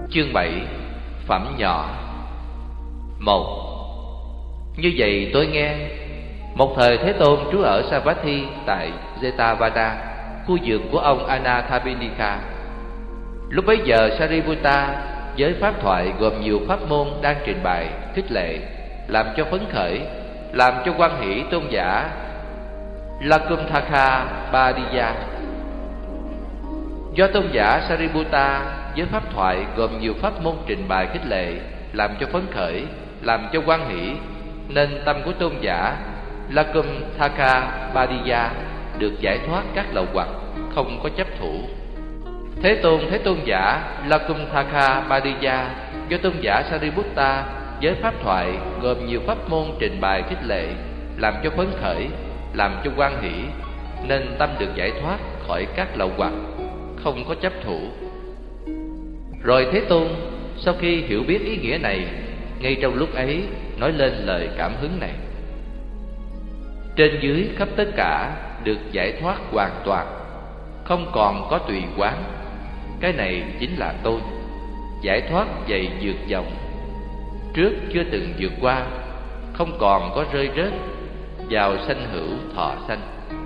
Chương 7. Phẩm nhỏ. 1. Như vậy tôi nghe, một thời Thế Tôn trú ở Savatthi tại Jetavana, khu vườn của ông Anathapindika. Lúc bấy giờ Sariputta với pháp thoại gồm nhiều pháp môn đang trình bày khích lệ, làm cho phấn khởi, làm cho hoan hỷ tôn giả Lakumthaka Badiya. Do tôn giả Sariputta với pháp thoại gồm nhiều pháp môn trình bày khích lệ, làm cho phấn khởi, làm cho hoan hỷ, nên tâm của tôn giả Lakumthaka Badiya được giải thoát các lậu hoặc, không có chấp thủ. Thế tôn giả Lakumthaka Badiya do tôn giả Sariputta với pháp thoại gồm nhiều pháp môn trình bày khích lệ, làm cho phấn khởi, làm cho hoan hỷ, nên tâm được giải thoát khỏi các lậu hoặc, không có chấp thủ. Rồi Thế Tôn sau khi hiểu biết ý nghĩa này, ngay trong lúc ấy nói lên lời cảm hứng này: trên dưới khắp tất cả được giải thoát hoàn toàn, không còn có tùy quán. Cái này chính là tôi, giải thoát dày vượt dòng, trước chưa từng vượt qua, không còn có rơi rớt vào sanh hữu thọ sanh.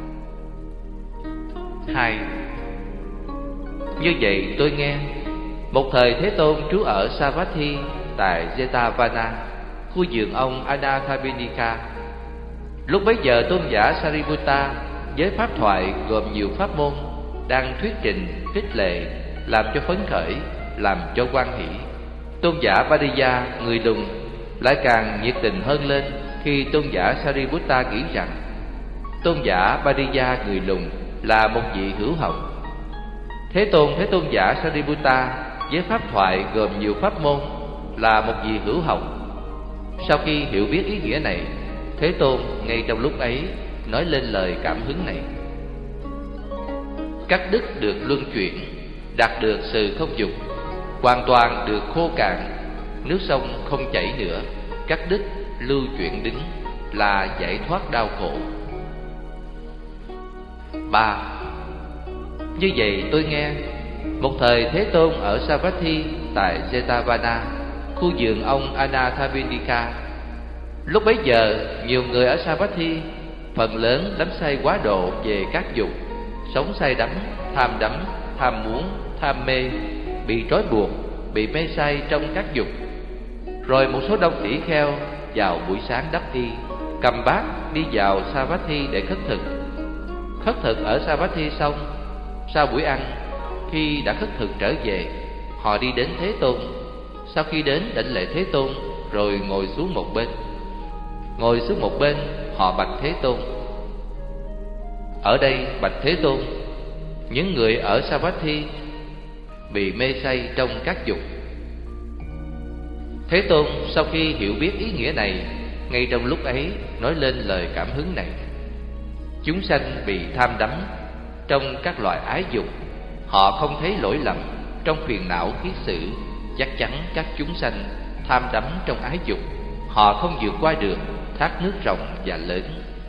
2. Như vậy tôi nghe, một thời Thế Tôn trú ở Savatthi tại Jetavana, khu vườn ông Anathapindika. Lúc bấy giờ tôn giả Sariputta với pháp thoại gồm nhiều pháp môn đang thuyết trình khích lệ, làm cho phấn khởi, làm cho hoan hỷ. Tôn giả Badiya người lùn lại càng nhiệt tình hơn lên khi tôn giả Sariputta nghĩ rằng tôn giả Badiya người lùn là một vị hữu học. Thế tôn giả Sariputta với pháp thoại gồm nhiều pháp môn là một vị hữu học. Sau khi hiểu biết ý nghĩa này, Thế Tôn ngay trong lúc ấy nói lên lời cảm hứng này: cắt đứt được luân chuyển, đạt được sự không dục, hoàn toàn được khô cạn, nước sông không chảy nữa, cắt đứt lưu chuyển đứng là giải thoát đau khổ. 3. Như vậy tôi nghe, một thời Thế Tôn ở Savatthi tại Jetavana, khu vườn ông Anathapindika. Lúc bấy giờ nhiều người ở Savatthi phần lớn đắm say quá độ về các dục, sống say đắm, tham muốn, tham mê, bị trói buộc, bị mê say trong các dục. Rồi một số đông tỷ kheo vào buổi sáng đắp y, cầm bát đi vào Savatthi để khất thực. Khất thực ở Savatthi xong, sau buổi ăn, khi đã khất thực trở về, họ đi đến Thế Tôn. Sau khi đến đảnh lễ Thế Tôn, rồi ngồi xuống một bên. Ngồi xuống một bên, họ bạch Thế Tôn: ở đây bạch Thế Tôn, những người ở Savatthi bị mê say trong các dục. Thế Tôn sau khi hiểu biết ý nghĩa này, ngay trong lúc ấy nói lên lời cảm hứng này: chúng sanh bị tham đắm trong các loại ái dục, họ không thấy lỗi lầm trong phiền não khí sử. Chắc chắn các chúng sanh tham đắm trong ái dục, họ không vượt qua được thác nước rộng và lớn.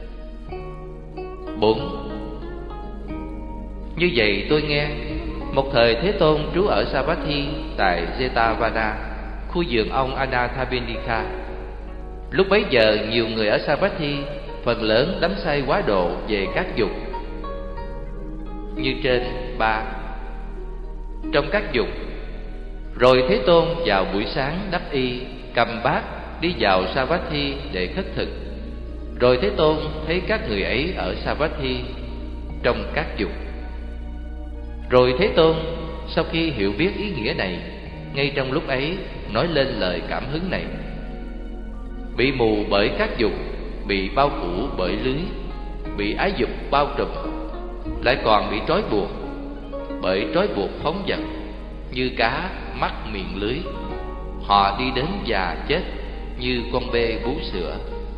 4. Như vậy tôi nghe, một thời Thế Tôn trú ở Savatthi tại Jetavana, khu vườn ông Anathapindika. Lúc bấy giờ nhiều người ở Savatthi phần lớn đắm say quá độ về các dục như trên. 3. Trong các dục. Rồi Thế Tôn vào buổi sáng đắp y, cầm bát đi vào Savatthi để khất thực. Rồi Thế Tôn thấy các người ấy ở Savatthi trong các dục. Rồi Thế Tôn sau khi hiểu biết ý nghĩa này, ngay trong lúc ấy nói lên lời cảm hứng này: bị mù bởi các dục, bị bao phủ bởi lưới, bị ái dục bao trùm, lại còn bị trói buộc bởi trói buộc phóng dật, như cá mắc miệng lưới, họ đi đến già chết như con bê bú sữa.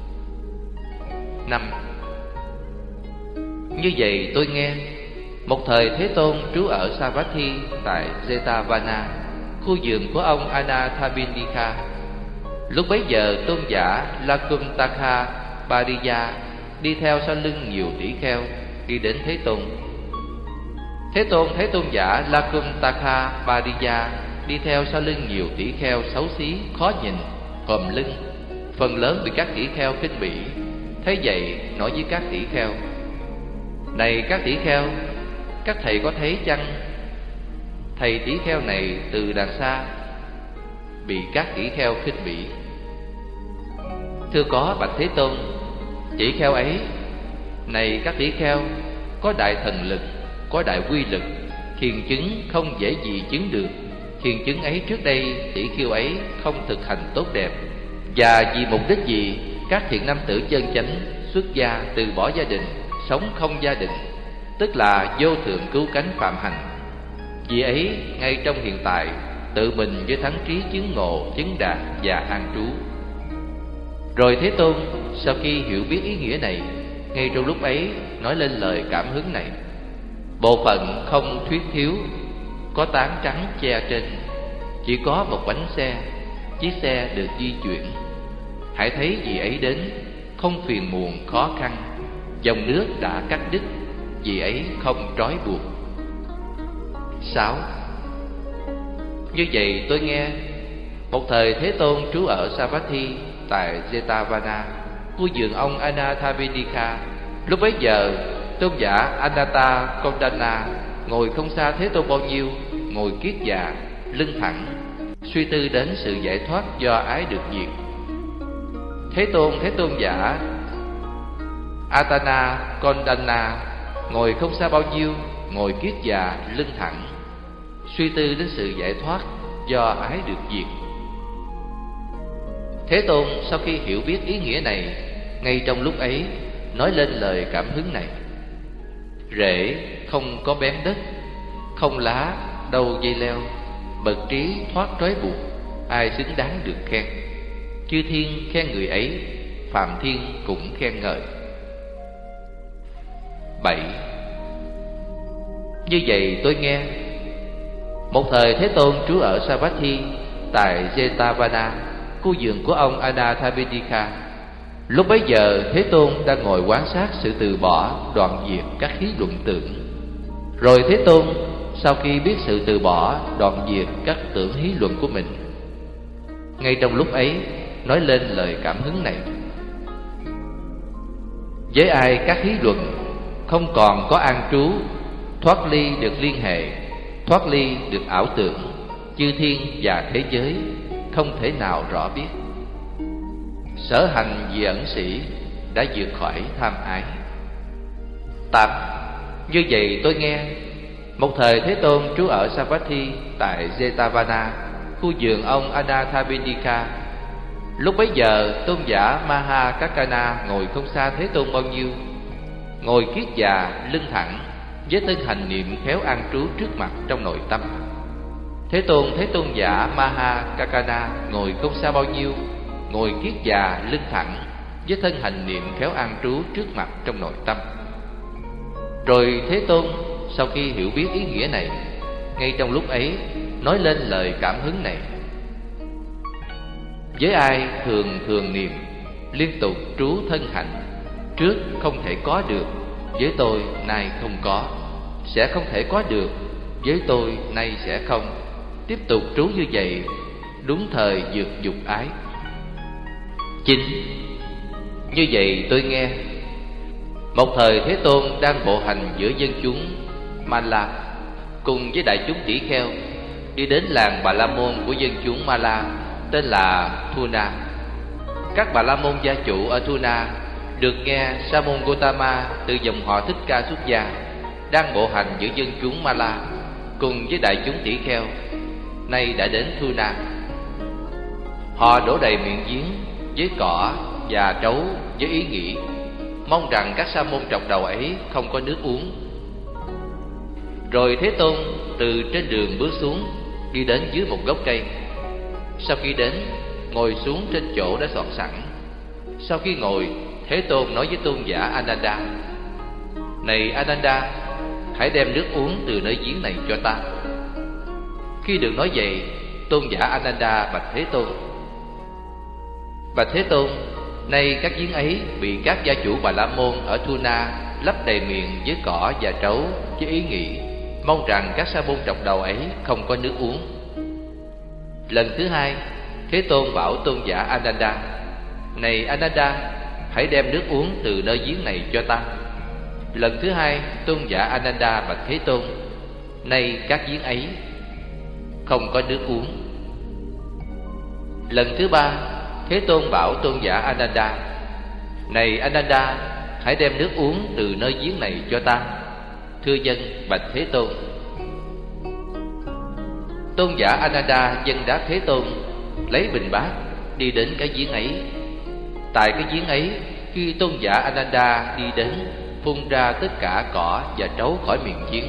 5. Như vậy tôi nghe, một thời Thế Tôn trú ở Savatthi tại Jetavana, khu vườn của ông Anathapindika. Lúc bấy giờ tôn giả Lakumthaka Badiya đi theo sau lưng nhiều tỷ kheo đi đến Thế Tôn. Thế Tôn thấy tôn giả Lakumthaka Badiya đi theo sau lưng nhiều tỷ kheo xấu xí, khó nhìn, hòm lưng, phần lớn bị các tỷ kheo khinh bỉ. Thế vậy nói với các tỷ kheo: này các tỷ kheo, các thầy có thấy chăng, thầy tỷ kheo này từ đằng xa bị các tỷ kheo khinh bỉ. Thưa có bạch Thế Tôn, tỷ kheo ấy, này các tỷ kheo, có đại thần lực, có đại quy lực, thiền chứng không dễ gì chứng được. Thiền chứng ấy trước đây tỷ kheo ấy không thực hành tốt đẹp, và vì mục đích gì các thiện nam tử chân chánh xuất gia từ bỏ gia đình, sống không gia đình, tức là vô thượng cứu cánh phạm hành. Vì ấy ngay trong hiện tại tự mình với thắng trí chứng ngộ, chứng đạt và an trú. Rồi Thế Tôn sau khi hiểu biết ý nghĩa này, ngay trong lúc ấy nói lên lời cảm hứng này: bộ phận không thuyết thiếu, có tán trắng che trên, chỉ có một bánh xe, chiếc xe được di chuyển. Hãy thấy vì ấy đến, không phiền muộn khó khăn, dòng nước đã cắt đứt, vì ấy không trói buộc. 6. Như vậy tôi nghe, một thời Thế Tôn trú ở Savatthi tại Jetavana, khu vườn ông Anathapindika. Lúc bấy giờ tôn giả Anatta Kondana ngồi không xa Thế Tôn bao nhiêu, ngồi kiết già, lưng thẳng, suy tư đến sự giải thoát do ái được diệt. Thế tôn giả Atana Kondana ngồi không xa bao nhiêu, ngồi kiết già, lưng thẳng, suy tư đến sự giải thoát do ái được diệt. Thế Tôn sau khi hiểu biết ý nghĩa này, ngay trong lúc ấy nói lên lời cảm hứng này: rễ không có bén đất, không lá đâu dây leo, bậc trí thoát trói buộc, ai xứng đáng được khen. Chư thiên khen người ấy, phàm thiên cũng khen ngợi. 7. Như vậy tôi nghe, một thời Thế Tôn trú ở Savatthi tại Jetavana, khu vườn của ông Anathapindika. Lúc bấy giờ Thế Tôn đang ngồi quan sát sự từ bỏ, đoạn diệt các khí luận tưởng. Rồi Thế Tôn sau khi biết sự từ bỏ, đoạn diệt các tưởng hí luận của mình, ngay trong lúc ấy nói lên lời cảm hứng này: với ai các hí luận không còn có an trú, thoát ly được liên hệ, thoát ly được ảo tưởng, chư thiên và thế giới không thể nào rõ biết. Sở hành vì ẩn sĩ đã vượt khỏi tham ái. 8. Như vậy tôi nghe, một thời Thế Tôn trú ở Savatthi tại Jetavana, khu vườn ông Anathapindika. Lúc bấy giờ tôn giả Mahakakana ngồi không xa Thế Tôn bao nhiêu, ngồi kiết già, lưng thẳng, với thân hành niệm khéo an trú trước mặt trong nội tâm. Thế tôn giả Mahakakana ngồi không xa bao nhiêu, ngồi kiết già, lưng thẳng, với thân hành niệm khéo an trú trước mặt trong nội tâm. Rồi Thế Tôn sau khi hiểu biết ý nghĩa này, ngay trong lúc ấy nói lên lời cảm hứng này: với ai thường thường niệm, liên tục trú thân hành, trước không thể có được, với tôi nay không có, sẽ không thể có được, với tôi nay sẽ không, tiếp tục trú như vậy, đúng thời vượt dục ái. 9. Như vậy tôi nghe, một thời Thế Tôn đang bộ hành giữa dân chúng Mala cùng với đại chúng tỷ kheo, đi đến làng Bà La Môn của dân chúng Mala tên là Thuna. Các Bà La Môn gia chủ ở Thuna được nghe Sa môn Gotama từ dòng họ Thích Ca xuất gia, đang bộ hành giữa dân chúng Mala cùng với đại chúng tỷ kheo, nay đã đến Thuna. Họ đổ đầy miệng giếng với cỏ và trấu với ý nghĩ mong rằng các sa môn trọc đầu ấy không có nước uống. Rồi Thế Tôn từ trên đường bước xuống, đi đến dưới một gốc cây. Sau khi đến, ngồi xuống trên chỗ đã soạn sẵn. Sau khi ngồi, Thế Tôn nói với tôn giả Ananda: này Ananda, hãy đem nước uống từ nơi giếng này cho ta. Khi được nói vậy, tôn giả Ananda bạch Thế Tôn: bạch Thế Tôn, nay các giếng ấy bị các gia chủ Bà La Môn ở Thuna lấp đầy miệng với cỏ và trấu với ý nghĩ mong rằng các sa môn trọc đầu ấy không có nước uống. Lần thứ hai, Thế Tôn bảo tôn giả Ananda: Này Ananda, hãy đem nước uống từ nơi giếng này cho ta. Lần thứ hai, tôn giả Ananda bạch Thế Tôn: Nay các giếng ấy không có nước uống. Lần thứ ba, Thế Tôn bảo tôn giả Ananda: Này Ananda, hãy đem nước uống từ nơi giếng này cho ta. Thưa dân bạch Thế Tôn. Tôn giả Ananda dâng đáp Thế Tôn, lấy bình bát đi đến cái giếng ấy. Tại cái giếng ấy, khi tôn giả Ananda đi đến, phun ra tất cả cỏ và trấu khỏi miệng giếng,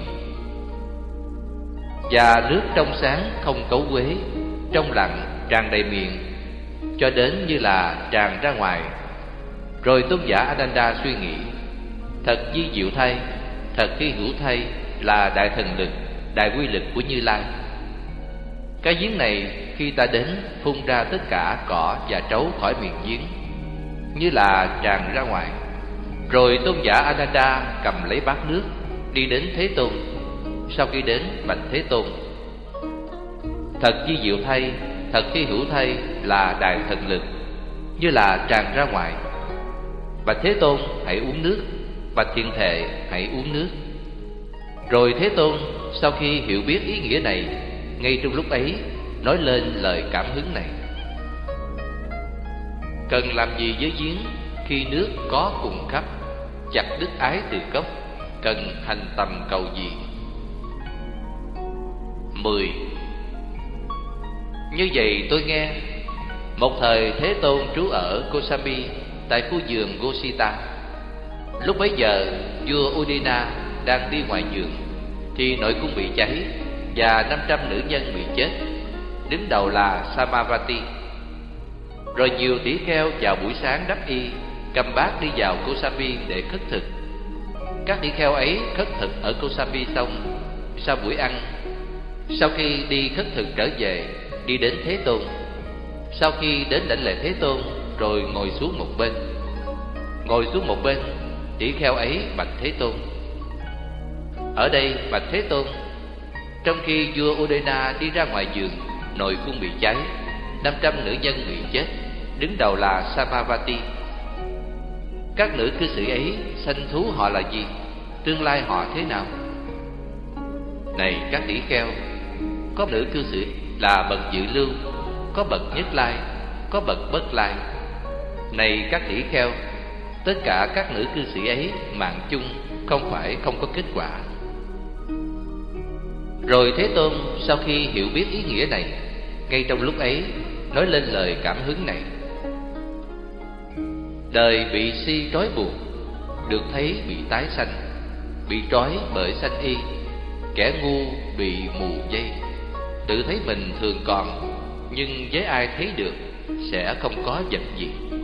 và nước trong sáng không cấu quế, trong lặng tràn đầy miệng, cho đến như là tràn ra ngoài. Rồi tôn giả Ananda suy nghĩ: Thật vi diệu thay, thật hy hữu thay là đại thần lực, đại quy lực của Như Lai. Cái giếng này khi ta đến, phun ra tất cả cỏ và trấu khỏi miệng giếng, như là tràn ra ngoài. Rồi tôn giả Ananda cầm lấy bát nước, đi đến Thế Tôn. Sau khi đến bạch Thế Tôn: Thật vi diệu thay, thật hy hữu thay là đại thần lực, như là tràn ra ngoài. Bạch Thế Tôn, hãy uống nước. Bạch Thiện Thệ, hãy uống nước. Rồi Thế Tôn sau khi hiểu biết ý nghĩa này, ngay trong lúc ấy nói lên lời cảm hứng này: Cần làm gì với giếng khi nước có cùng khắp, chặt đứt ái từ gốc, cần hành tầm cầu gì? 10. Như vậy tôi nghe, một thời Thế Tôn trú ở Kosambi tại khu vườn Gosita. Lúc bấy giờ vua Udina đang đi ngoài vườn, thì nội cung bị cháy và 500 nữ nhân bị chết, đứng đầu là Samavati. Rồi nhiều tỷ kheo vào buổi sáng đắp y, cầm bát đi vào Kosambi để khất thực. Các tỷ kheo ấy khất thực ở Kosambi xong, sau buổi ăn, sau khi đi khất thực trở về, đi đến Thế Tôn. Sau khi đến đảnh lễ Thế Tôn, rồi ngồi xuống một bên. Ngồi xuống một bên, tỷ kheo ấy bạch Thế Tôn: Ở đây bạch Thế Tôn, trong khi vua Udena đi ra ngoài vườn, nội cung bị cháy, 500 nữ nhân bị chết, đứng đầu là Samavati. Các nữ cư sĩ ấy sanh thú họ là gì? Tương lai họ thế nào? Này các tỷ kheo, có nữ cư sĩ là bậc dự lưu, có bậc nhất lai, có bậc bất lai. Này các tỷ kheo, tất cả các nữ cư sĩ ấy mạng chung, không phải không có kết quả. Rồi Thế Tôn sau khi hiểu biết ý nghĩa này, ngay trong lúc ấy nói lên lời cảm hứng này: Đời bị si trói buộc, được thấy bị tái sanh, bị trói bởi sanh y. Kẻ ngu bị mù dây, tự thấy mình thường còn, nhưng với ai thấy được sẽ không có vật gì.